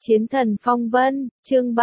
Chiến thần phong vân, chương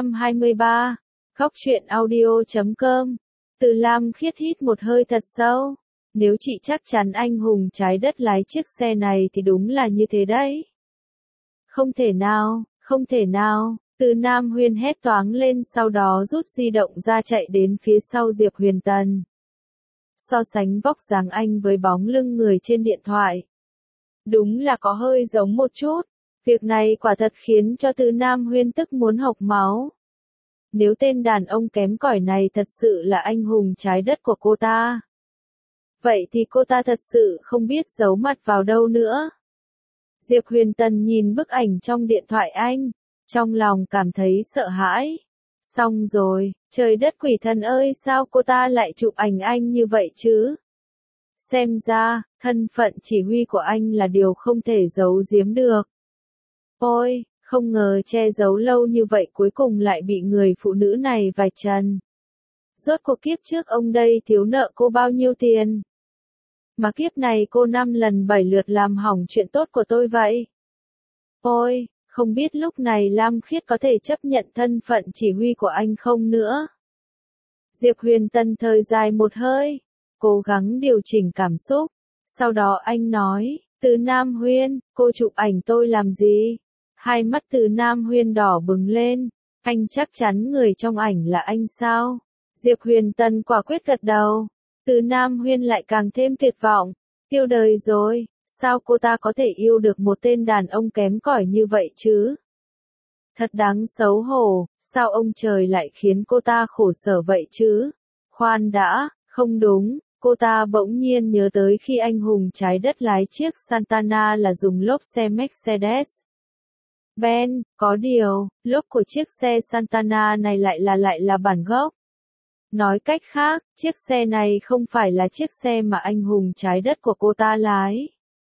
323. Khóc chuyện audio.com. Từ Lam Khiết hít một hơi thật sâu. Nếu chị chắc chắn anh hùng trái đất lái chiếc xe này thì đúng là như thế đấy. Không thể nào, không thể nào. Từ Nam Huyên hét toáng lên, sau đó rút di động ra chạy đến phía sau Diệp Huyền Tần. So sánh vóc dáng anh với bóng lưng người trên điện thoại, đúng là có hơi giống một chút. Việc này quả thật khiến cho Từ Nam Huyên tức muốn hộc máu. Nếu tên đàn ông kém cỏi này thật sự là anh hùng trái đất của cô ta, vậy thì cô ta thật sự không biết giấu mặt vào đâu nữa. Diệp Huyền Tần nhìn bức ảnh trong điện thoại anh, trong lòng cảm thấy sợ hãi. Xong rồi, trời đất quỷ thần ơi, sao cô ta lại chụp ảnh anh như vậy chứ? Xem ra, thân phận chỉ huy của anh là điều không thể giấu giếm được. Ôi, không ngờ che giấu lâu như vậy cuối cùng lại bị người phụ nữ này vạch trần. Rốt cuộc kiếp trước ông đây thiếu nợ cô bao nhiêu tiền? Mà kiếp này cô 5 lần 7 lượt làm hỏng chuyện tốt của tôi vậy. Ôi, không biết lúc này Lam Khiết có thể chấp nhận thân phận chỉ huy của anh không nữa. Diệp Huyền Tần thời dài một hơi, cố gắng điều chỉnh cảm xúc. Sau đó anh nói, Từ Nam Huyên, cô chụp ảnh tôi làm gì? Hai mắt Từ Nam Huyên đỏ bừng lên, anh chắc chắn người trong ảnh là anh sao? Diệp Huyền Tần quả quyết gật đầu. Từ Nam Huyên lại càng thêm tuyệt vọng, tiêu đời rồi, sao cô ta có thể yêu được một tên đàn ông kém cỏi như vậy chứ? Thật đáng xấu hổ, sao ông trời lại khiến cô ta khổ sở vậy chứ? Khoan đã, không đúng. Cô ta bỗng nhiên nhớ tới khi anh hùng trái đất lái chiếc Santana là dùng lốp xe Mercedes Benz, có điều, lốp của chiếc xe Santana này lại là bản gốc. Nói cách khác, chiếc xe này không phải là chiếc xe mà anh hùng trái đất của cô ta lái.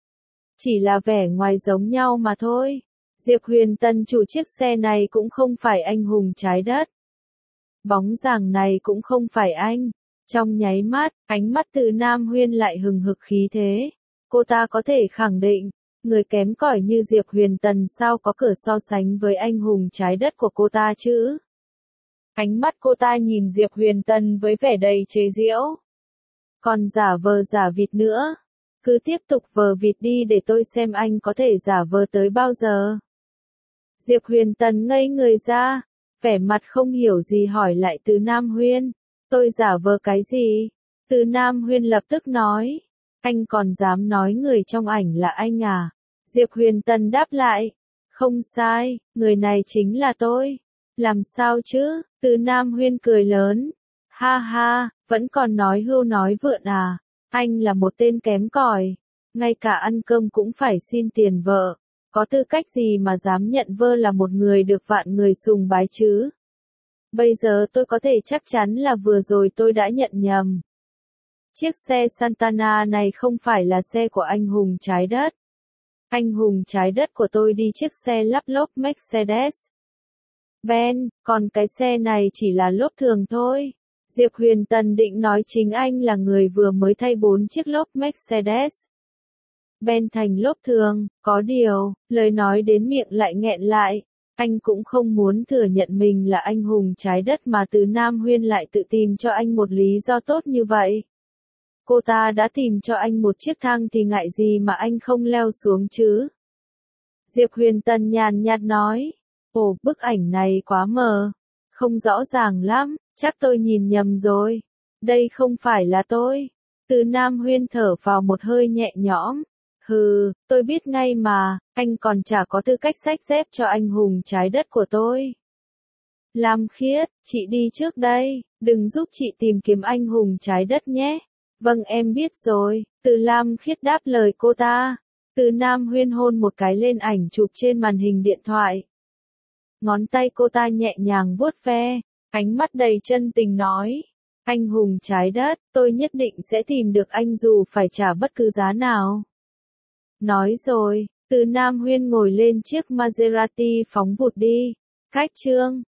Chỉ là vẻ ngoài giống nhau mà thôi. Diệp Huyền Tần chủ chiếc xe này cũng không phải anh hùng trái đất. Bóng dáng này cũng không phải anh. Trong nháy mắt, ánh mắt Từ Nam Huyên lại hừng hực khí thế. Cô ta có thể khẳng định, người kém cỏi như Diệp Huyền Tần sao có cửa so sánh với anh hùng trái đất của cô ta chứ? Ánh mắt cô ta nhìn Diệp Huyền Tần với vẻ đầy chế giễu. Còn giả vờ giả vịt nữa. Cứ tiếp tục vờ vịt đi để tôi xem anh có thể giả vờ tới bao giờ. Diệp Huyền Tần ngây người ra, vẻ mặt không hiểu gì hỏi lại Từ Nam Huyên. Tôi giả vờ cái gì? Từ Nam Huyên lập tức nói. Anh còn dám nói người trong ảnh là anh à? Diệp Huyền Tần đáp lại. Không sai, người này chính là tôi. Làm sao chứ? Từ Nam Huyên cười lớn. Ha ha, vẫn còn nói hưu nói vượn à? Anh là một tên kém cỏi, ngay cả ăn cơm cũng phải xin tiền vợ. Có tư cách gì mà dám nhận vơ là một người được vạn người sùng bái chứ? Bây giờ tôi có thể chắc chắn là vừa rồi tôi đã nhận nhầm. Chiếc xe Santana này không phải là xe của anh hùng trái đất. Anh hùng trái đất của tôi đi chiếc xe lắp lốp Mercedes Benz, còn cái xe này chỉ là lốp thường thôi. Diệp Huyền Tần định nói chính anh là người vừa mới thay 4 chiếc lốp Mercedes Benz thành lốp thường, có điều, lời nói đến miệng lại nghẹn lại. Anh cũng không muốn thừa nhận mình là anh hùng trái đất mà Từ Nam Huyên lại tự tìm cho anh một lý do tốt như vậy. Cô ta đã tìm cho anh một chiếc thang thì ngại gì mà anh không leo xuống chứ? Diệp Huyền Tần nhàn nhạt nói. Ồ, bức ảnh này quá mờ. Không rõ ràng lắm, chắc tôi nhìn nhầm rồi. Đây không phải là tôi. Từ Nam Huyên thở vào một hơi nhẹ nhõm. Hừ, tôi biết ngay mà, anh còn chả có tư cách xách dép cho anh hùng trái đất của tôi. Lam Khiết, chị đi trước đây, đừng giúp chị tìm kiếm anh hùng trái đất nhé. Vâng, em biết rồi. Từ Lam Khiết đáp lời cô ta. Từ Nam Huyên hôn một cái lên ảnh chụp trên màn hình điện thoại. Ngón tay cô ta nhẹ nhàng vuốt ve, ánh mắt đầy chân tình nói. Anh hùng trái đất, tôi nhất định sẽ tìm được anh dù phải trả bất cứ giá nào. Nói rồi, Từ Nam Huyên ngồi lên chiếc Maserati phóng vụt đi. Cách chương